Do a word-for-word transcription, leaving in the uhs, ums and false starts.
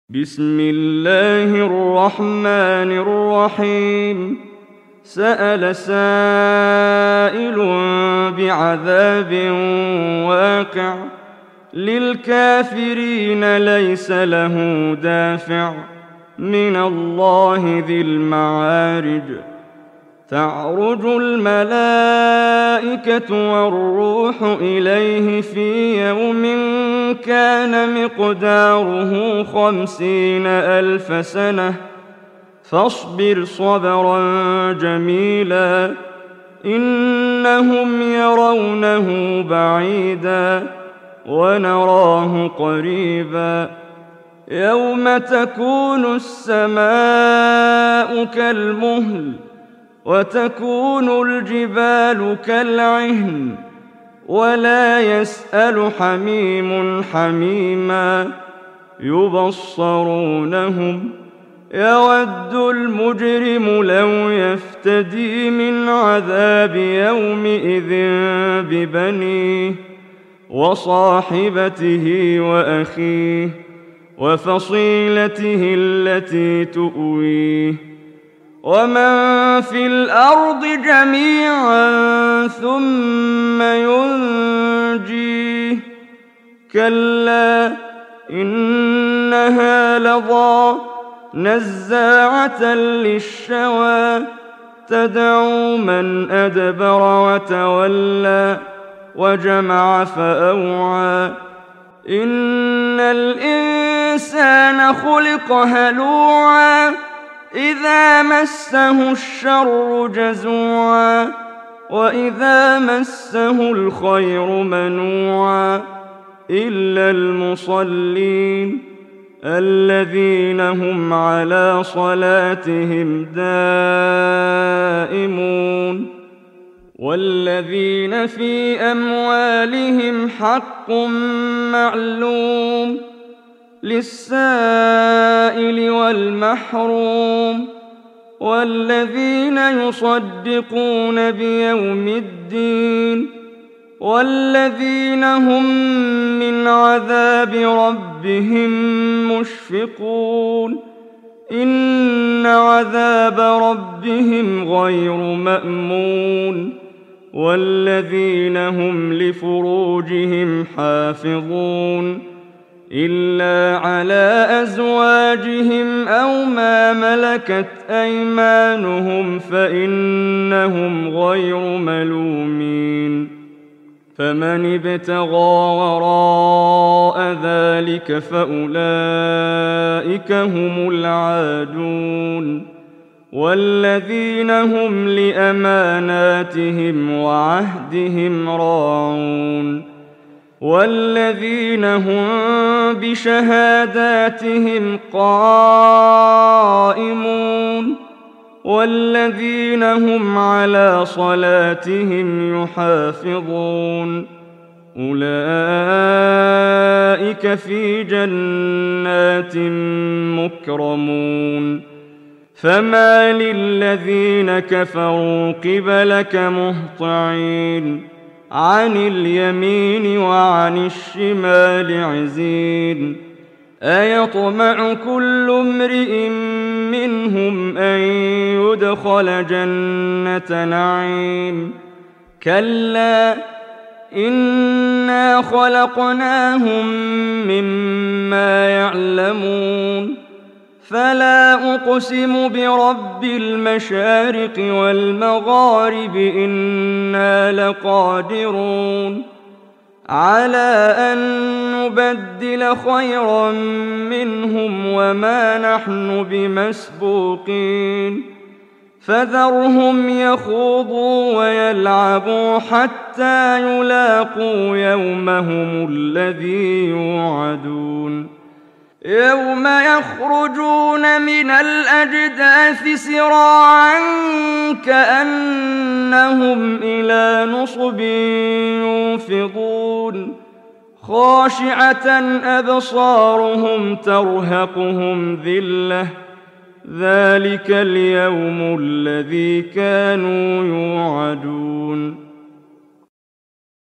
بسم الله الرحمن الرحيم سأل سائل بعذاب واقع للكافرين ليس له دافع من الله ذي المعارج تعرج الملائكة والروح إليه في يوم كان مقداره خمسين ألف سنة فاصبر صبرا جميلا إنهم يرونه بعيدا ونراه قريبا يوم تكون السماء كالمهل وتكون الجبال كالعهن ولا يسأل حميم حميما يبصرونهم يود المجرم لو يفتدي من عذاب يومئذ ببنيه وصاحبته وأخيه وفصيلته التي تؤويه ومن في الأرض جميعا ثم ينجيه كلا إنها لظى نزاعة للشوى تدعو من أدبر وتولى وجمع فأوعى إن الإنسان خلق هلوعا إذا مسه الشر جزوعا وإذا مسه الخير منوعا إلا المصلين الذين هم على صلاتهم دائمون والذين في أموالهم حق معلوم للسائل والمحروم والذين يصدقون بيوم الدين والذين هم من عذاب ربهم مشفقون إن عذاب ربهم غير مأمون والذين هم لفروجهم حافظون إلا على أزواجهم أو ما ملكت أيمانهم فإنهم غير ملومين فمن ابتغى وراء ذلك فأولئك هم العادون والذين هم لأماناتهم وعهدهم راعون والذين هم بشهاداتهم قائمون والذين هم على صلاتهم يحافظون أولئك في جنات مكرمون فما للذين كفروا قبلك مهطعين عن اليمين وعن الشمال عزين أيطمع كل امرئ منهم أن يدخل جنة نعيم كلا إنا خلقناهم مما يعلمون فلا أقسم برب المشارق والمغارب إنا لقادرون على أن نبدل خيرا منهم وما نحن بمسبوقين فذرهم يخوضوا ويلعبوا حتى يلاقوا يومهم الذي يوعدون يوم يخرجون من الأجداث سراعا كأنهم إلى نصب يوفضون خاشعة أبصارهم ترهقهم ذلة ذلك اليوم الذي كانوا يوعدون